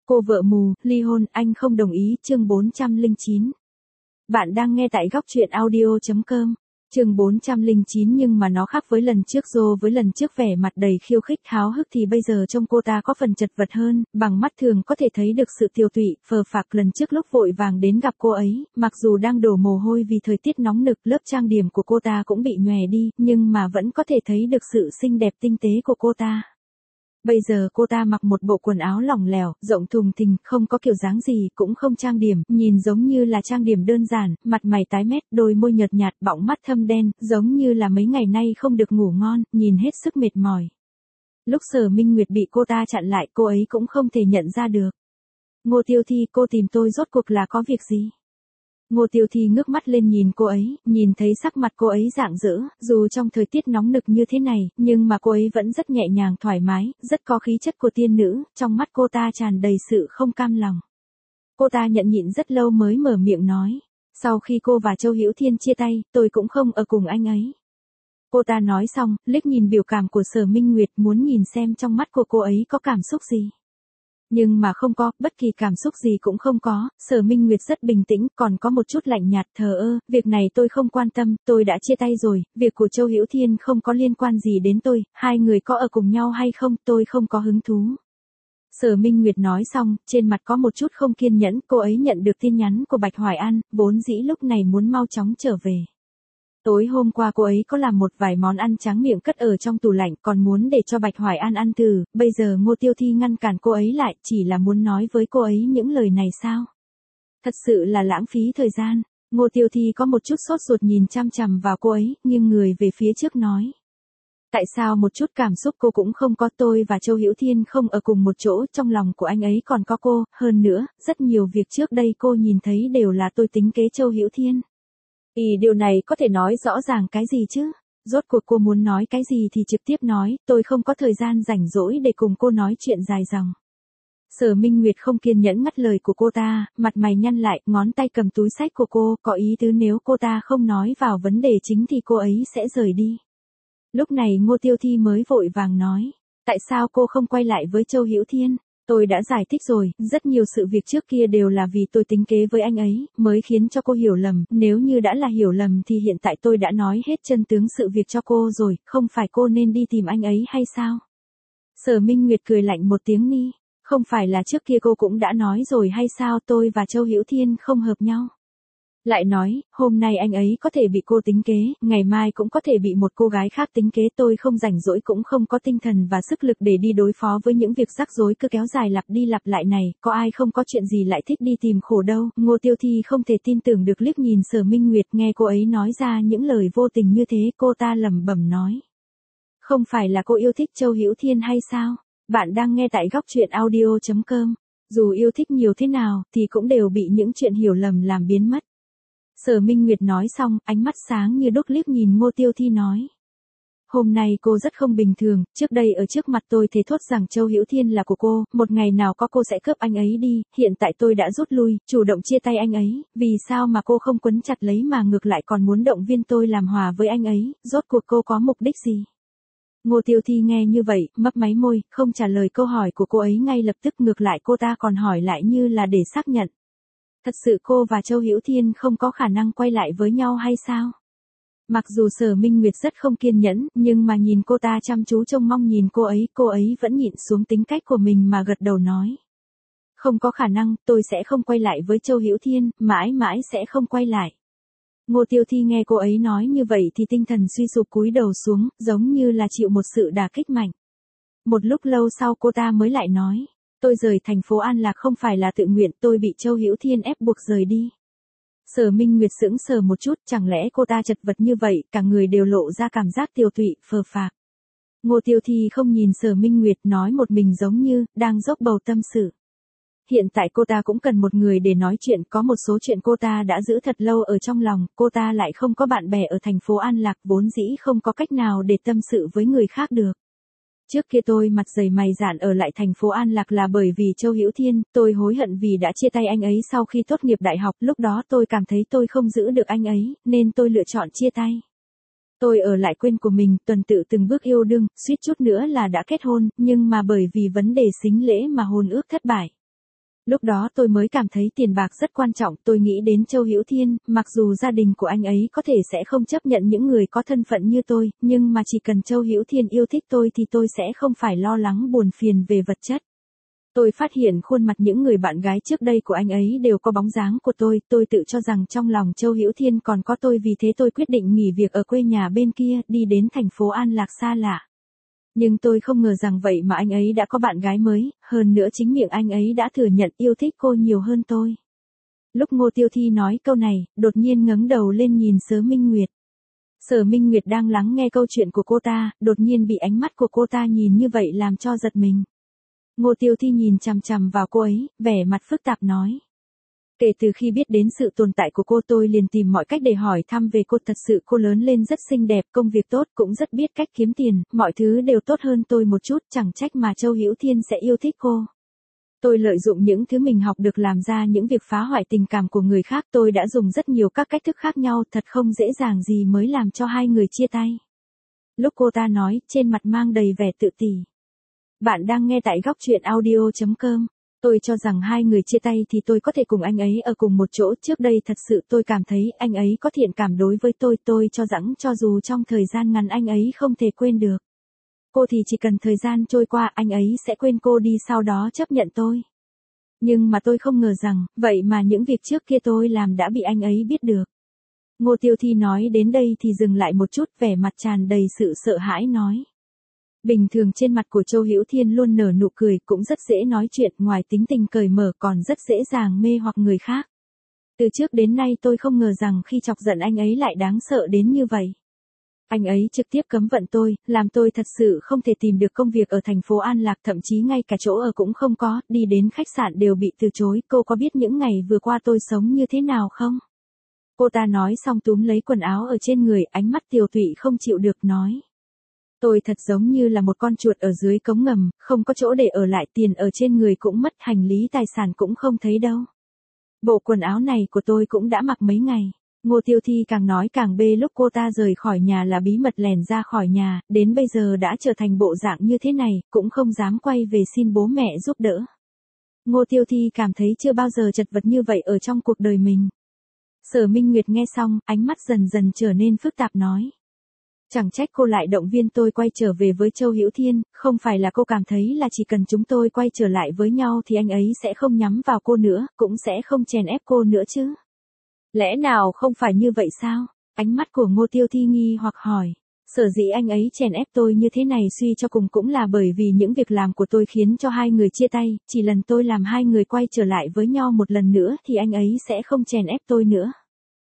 Cô vợ mù, ly hôn, anh không đồng ý, chương 409. Bạn đang nghe tại góc truyện audio.com. Chương 409 nhưng mà nó khác với lần trước với lần trước vẻ mặt đầy khiêu khích háo hức thì bây giờ trông cô ta có phần chật vật hơn, bằng mắt thường có thể thấy được sự tiêu tụy, phờ phạc lần trước lúc vội vàng đến gặp cô ấy, mặc dù đang đổ mồ hôi vì thời tiết nóng nực, lớp trang điểm của cô ta cũng bị nhòe đi, nhưng mà vẫn có thể thấy được sự xinh đẹp tinh tế của cô ta. Bây giờ cô ta mặc một bộ quần áo lỏng lẻo, rộng thùng thình, không có kiểu dáng gì, cũng không trang điểm, nhìn giống như là trang điểm đơn giản, mặt mày tái mét, đôi môi nhợt nhạt, bọng mắt thâm đen, giống như là mấy ngày nay không được ngủ ngon, nhìn hết sức mệt mỏi. Lúc Sở Minh Nguyệt bị cô ta chặn lại, cô ấy cũng không thể nhận ra được. Ngô Tiêu Thi, cô tìm tôi rốt cuộc là có việc gì? Ngô Tiêu Thi ngước mắt lên nhìn cô ấy, nhìn thấy sắc mặt cô ấy rạng rỡ, dù trong thời tiết nóng nực như thế này, nhưng mà cô ấy vẫn rất nhẹ nhàng thoải mái, rất có khí chất của tiên nữ, trong mắt cô ta tràn đầy sự không cam lòng. Cô ta nhẫn nhịn rất lâu mới mở miệng nói, sau khi cô và Châu Hữu Thiên chia tay, tôi cũng không ở cùng anh ấy. Cô ta nói xong, liếc nhìn biểu cảm của Sở Minh Nguyệt muốn nhìn xem trong mắt của cô ấy có cảm xúc gì. Nhưng mà không có, bất kỳ cảm xúc gì cũng không có, Sở Minh Nguyệt rất bình tĩnh, còn có một chút lạnh nhạt thờ ơ, việc này tôi không quan tâm, tôi đã chia tay rồi, việc của Châu Hữu Thiên không có liên quan gì đến tôi, hai người có ở cùng nhau hay không, tôi không có hứng thú. Sở Minh Nguyệt nói xong, trên mặt có một chút không kiên nhẫn, cô ấy nhận được tin nhắn của Bạch Hoài An, vốn dĩ lúc này muốn mau chóng trở về. Tối hôm qua cô ấy có làm một vài món ăn tráng miệng cất ở trong tủ lạnh còn muốn để cho Bạch Hoài An ăn thử, bây giờ Ngô Tiêu Thi ngăn cản cô ấy lại chỉ là muốn nói với cô ấy những lời này sao? Thật sự là lãng phí thời gian, Ngô Tiêu Thi có một chút sốt ruột nhìn chăm chằm vào cô ấy, nhưng người về phía trước nói. Tại sao một chút cảm xúc cô cũng không có, tôi và Châu Hữu Thiên không ở cùng một chỗ, trong lòng của anh ấy còn có cô, hơn nữa, rất nhiều việc trước đây cô nhìn thấy đều là tôi tính kế Châu Hữu Thiên. Điều này có thể nói rõ ràng cái gì chứ? Rốt cuộc cô muốn nói cái gì thì trực tiếp nói, tôi không có thời gian rảnh rỗi để cùng cô nói chuyện dài dòng. Sở Minh Nguyệt không kiên nhẫn ngắt lời của cô ta, mặt mày nhăn lại, ngón tay cầm túi xách của cô, có ý tứ nếu cô ta không nói vào vấn đề chính thì cô ấy sẽ rời đi. Lúc này Ngô Tiêu Thi mới vội vàng nói, tại sao cô không quay lại với Châu Hữu Thiên? Tôi đã giải thích rồi, rất nhiều sự việc trước kia đều là vì tôi tính kế với anh ấy, mới khiến cho cô hiểu lầm, nếu như đã là hiểu lầm thì hiện tại tôi đã nói hết chân tướng sự việc cho cô rồi, không phải cô nên đi tìm anh ấy hay sao? Sở Minh Nguyệt cười lạnh một tiếng ni, không phải là trước kia cô cũng đã nói rồi hay sao, tôi và Châu Hữu Thiên không hợp nhau. Lại nói, hôm nay anh ấy có thể bị cô tính kế, ngày mai cũng có thể bị một cô gái khác tính kế, tôi không rảnh rỗi cũng không có tinh thần và sức lực để đi đối phó với những việc rắc rối cứ kéo dài lặp đi lặp lại này, có ai không có chuyện gì lại thích đi tìm khổ đâu. Ngô Tiêu Thi không thể tin tưởng được liếc nhìn Sở Minh Nguyệt, nghe cô ấy nói ra những lời vô tình như thế, cô ta lẩm bẩm nói. Không phải là cô yêu thích Châu Hữu Thiên hay sao? Bạn đang nghe tại góc truyện audio.com. Dù yêu thích nhiều thế nào thì cũng đều bị những chuyện hiểu lầm làm biến mất. Sở Minh Nguyệt nói xong, ánh mắt sáng như đuốc liếc nhìn Ngô Tiêu Thi nói. Hôm nay cô rất không bình thường, trước đây ở trước mặt tôi thề thốt rằng Châu Hữu Thiên là của cô, một ngày nào có cô sẽ cướp anh ấy đi, hiện tại tôi đã rút lui, chủ động chia tay anh ấy, vì sao mà cô không quấn chặt lấy mà ngược lại còn muốn động viên tôi làm hòa với anh ấy, rốt cuộc cô có mục đích gì? Ngô Tiêu Thi nghe như vậy, mấp máy môi, không trả lời câu hỏi của cô ấy ngay lập tức, ngược lại cô ta còn hỏi lại như là để xác nhận. Thật sự cô và Châu Hữu Thiên không có khả năng quay lại với nhau hay sao? Mặc dù Sở Minh Nguyệt rất không kiên nhẫn, nhưng mà nhìn cô ta chăm chú trông mong nhìn cô ấy vẫn nhịn xuống tính cách của mình mà gật đầu nói. Không có khả năng, tôi sẽ không quay lại với Châu Hữu Thiên, mãi mãi sẽ không quay lại. Ngô Tiêu Thi nghe cô ấy nói như vậy thì tinh thần suy sụp cúi đầu xuống, giống như là chịu một sự đả kích mạnh. Một lúc lâu sau cô ta mới lại nói. Tôi rời thành phố An Lạc không phải là tự nguyện, tôi bị Châu Hữu Thiên ép buộc rời đi. Sở Minh Nguyệt sững sờ một chút, chẳng lẽ cô ta chật vật như vậy, cả người đều lộ ra cảm giác tiêu tụy, phờ phạc. Ngô Tiêu Thi không nhìn Sở Minh Nguyệt, nói một mình giống như đang dốc bầu tâm sự. Hiện tại cô ta cũng cần một người để nói chuyện, có một số chuyện cô ta đã giữ thật lâu ở trong lòng, cô ta lại không có bạn bè ở thành phố An Lạc, vốn dĩ không có cách nào để tâm sự với người khác được. Trước kia tôi mặt dày mày dạn ở lại thành phố An Lạc là bởi vì Châu Hữu Thiên, tôi hối hận vì đã chia tay anh ấy sau khi tốt nghiệp đại học, lúc đó tôi cảm thấy tôi không giữ được anh ấy, nên tôi lựa chọn chia tay. Tôi ở lại quên của mình, tuần tự từng bước yêu đương, suýt chút nữa là đã kết hôn, nhưng mà bởi vì vấn đề sính lễ mà hôn ước thất bại. Lúc đó tôi mới cảm thấy tiền bạc rất quan trọng, tôi nghĩ đến Châu Hữu Thiên, mặc dù gia đình của anh ấy có thể sẽ không chấp nhận những người có thân phận như tôi, nhưng mà chỉ cần Châu Hữu Thiên yêu thích tôi thì tôi sẽ không phải lo lắng buồn phiền về vật chất. Tôi phát hiện khuôn mặt những người bạn gái trước đây của anh ấy đều có bóng dáng của tôi tự cho rằng trong lòng Châu Hữu Thiên còn có tôi, vì thế tôi quyết định nghỉ việc ở quê nhà bên kia, đi đến thành phố An Lạc xa lạ. Nhưng tôi không ngờ rằng vậy mà anh ấy đã có bạn gái mới, hơn nữa chính miệng anh ấy đã thừa nhận yêu thích cô nhiều hơn tôi. Lúc Ngô Tiêu Thi nói câu này, đột nhiên ngẩng đầu lên nhìn Sở Minh Nguyệt. Sở Minh Nguyệt đang lắng nghe câu chuyện của cô ta, đột nhiên bị ánh mắt của cô ta nhìn như vậy làm cho giật mình. Ngô Tiêu Thi nhìn chằm chằm vào cô ấy, vẻ mặt phức tạp nói. Kể từ khi biết đến sự tồn tại của cô tôi liền tìm mọi cách để hỏi thăm về cô, thật sự cô lớn lên rất xinh đẹp, công việc tốt, cũng rất biết cách kiếm tiền, mọi thứ đều tốt hơn tôi một chút, chẳng trách mà Châu Hữu Thiên sẽ yêu thích cô. Tôi lợi dụng những thứ mình học được làm ra những việc phá hoại tình cảm của người khác, tôi đã dùng rất nhiều các cách thức khác nhau, thật không dễ dàng gì mới làm cho hai người chia tay. Lúc cô ta nói, trên mặt mang đầy vẻ tự tỷ. Bạn đang nghe tại góc truyện audio.com. Tôi cho rằng hai người chia tay thì tôi có thể cùng anh ấy ở cùng một chỗ, trước đây thật sự tôi cảm thấy anh ấy có thiện cảm đối với tôi cho rằng cho dù trong thời gian ngắn anh ấy không thể quên được cô thì chỉ cần thời gian trôi qua anh ấy sẽ quên cô đi, sau đó chấp nhận tôi. Nhưng mà tôi không ngờ rằng, vậy mà những việc trước kia tôi làm đã bị anh ấy biết được. Ngô Tiêu Thi nói đến đây thì dừng lại một chút, vẻ mặt tràn đầy sự sợ hãi nói. Bình thường trên mặt của Châu Hữu Thiên luôn nở nụ cười, cũng rất dễ nói chuyện, ngoài tính tình cởi mở còn rất dễ dàng mê hoặc người khác. Từ trước đến nay tôi không ngờ rằng khi chọc giận anh ấy lại đáng sợ đến như vậy. Anh ấy trực tiếp cấm vận tôi, làm tôi thật sự không thể tìm được công việc ở thành phố An Lạc, thậm chí ngay cả chỗ ở cũng không có, đi đến khách sạn đều bị từ chối. Cô có biết những ngày vừa qua tôi sống như thế nào không? Cô ta nói xong túm lấy quần áo ở trên người, ánh mắt tiều tụy không chịu được nói. Tôi thật giống như là một con chuột ở dưới cống ngầm, không có chỗ để ở lại, tiền ở trên người cũng mất, hành lý tài sản cũng không thấy đâu. Bộ quần áo này của tôi cũng đã mặc mấy ngày. Ngô Tiêu Thi càng nói càng bê, lúc cô ta rời khỏi nhà là bí mật lẻn ra khỏi nhà, đến bây giờ đã trở thành bộ dạng như thế này, cũng không dám quay về xin bố mẹ giúp đỡ. Ngô Tiêu Thi cảm thấy chưa bao giờ chật vật như vậy ở trong cuộc đời mình. Sở Minh Nguyệt nghe xong, ánh mắt dần dần trở nên phức tạp nói. Chẳng trách cô lại động viên tôi quay trở về với Châu Hữu Thiên, không phải là cô cảm thấy là chỉ cần chúng tôi quay trở lại với nhau thì anh ấy sẽ không nhắm vào cô nữa, cũng sẽ không chèn ép cô nữa chứ? Lẽ nào không phải như vậy sao? Ánh mắt của Ngô Tiêu Thi nghi hoặc hỏi. Sở dĩ anh ấy chèn ép tôi như thế này suy cho cùng cũng là bởi vì những việc làm của tôi khiến cho hai người chia tay, chỉ lần tôi làm hai người quay trở lại với nhau một lần nữa thì anh ấy sẽ không chèn ép tôi nữa.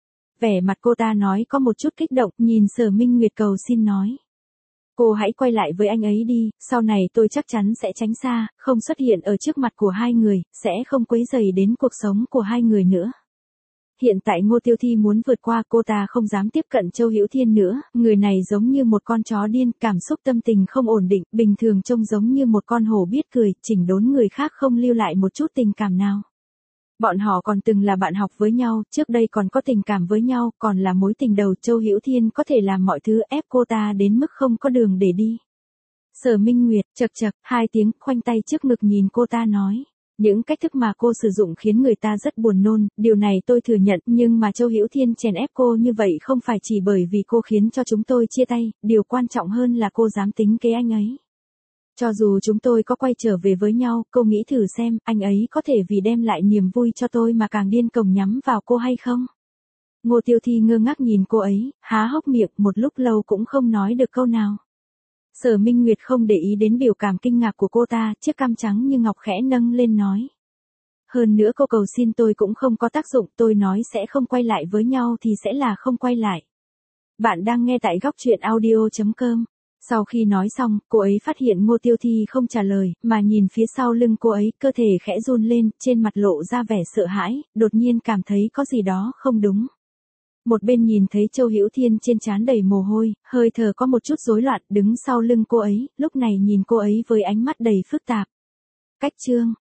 Vẻ mặt cô ta nói có một chút kích động, nhìn Sở Minh Nguyệt cầu xin nói. Cô hãy quay lại với anh ấy đi, sau này tôi chắc chắn sẽ tránh xa, không xuất hiện ở trước mặt của hai người, sẽ không quấy rầy đến cuộc sống của hai người nữa. Hiện tại Ngô Tiêu Thi muốn vượt qua, cô ta không dám tiếp cận Châu Hữu Thiên nữa, người này giống như một con chó điên, cảm xúc tâm tình không ổn định, bình thường trông giống như một con hổ biết cười, chỉnh đốn người khác không lưu lại một chút tình cảm nào. Bọn họ còn từng là bạn học với nhau, trước đây còn có tình cảm với nhau, còn là mối tình đầu. Châu Hữu Thiên có thể làm mọi thứ ép cô ta đến mức không có đường để đi. Sở Minh Nguyệt, chậc chậc, hai tiếng, khoanh tay trước ngực nhìn cô ta nói. Những cách thức mà cô sử dụng khiến người ta rất buồn nôn, điều này tôi thừa nhận, nhưng mà Châu Hữu Thiên chèn ép cô như vậy không phải chỉ bởi vì cô khiến cho chúng tôi chia tay, điều quan trọng hơn là cô dám tính kế anh ấy. Cho dù chúng tôi có quay trở về với nhau, cô nghĩ thử xem, anh ấy có thể vì đem lại niềm vui cho tôi mà càng điên cuồng nhắm vào cô hay không? Ngô Tiêu Thi ngơ ngác nhìn cô ấy, há hốc miệng một lúc lâu cũng không nói được câu nào. Sở Minh Nguyệt không để ý đến biểu cảm kinh ngạc của cô ta, chiếc cằm trắng như ngọc khẽ nâng lên nói. Hơn nữa cô cầu xin tôi cũng không có tác dụng, tôi nói sẽ không quay lại với nhau thì sẽ là không quay lại. Bạn đang nghe tại góc truyện audio.com. Sau khi nói xong, cô ấy phát hiện Ngô Tiêu Thi không trả lời, mà nhìn phía sau lưng cô ấy, cơ thể khẽ run lên, trên mặt lộ ra vẻ sợ hãi, đột nhiên cảm thấy có gì đó không đúng. Một bên nhìn thấy Châu Hữu Thiên trên trán đầy mồ hôi, hơi thở có một chút rối loạn, đứng sau lưng cô ấy, lúc này nhìn cô ấy với ánh mắt đầy phức tạp. Cách chương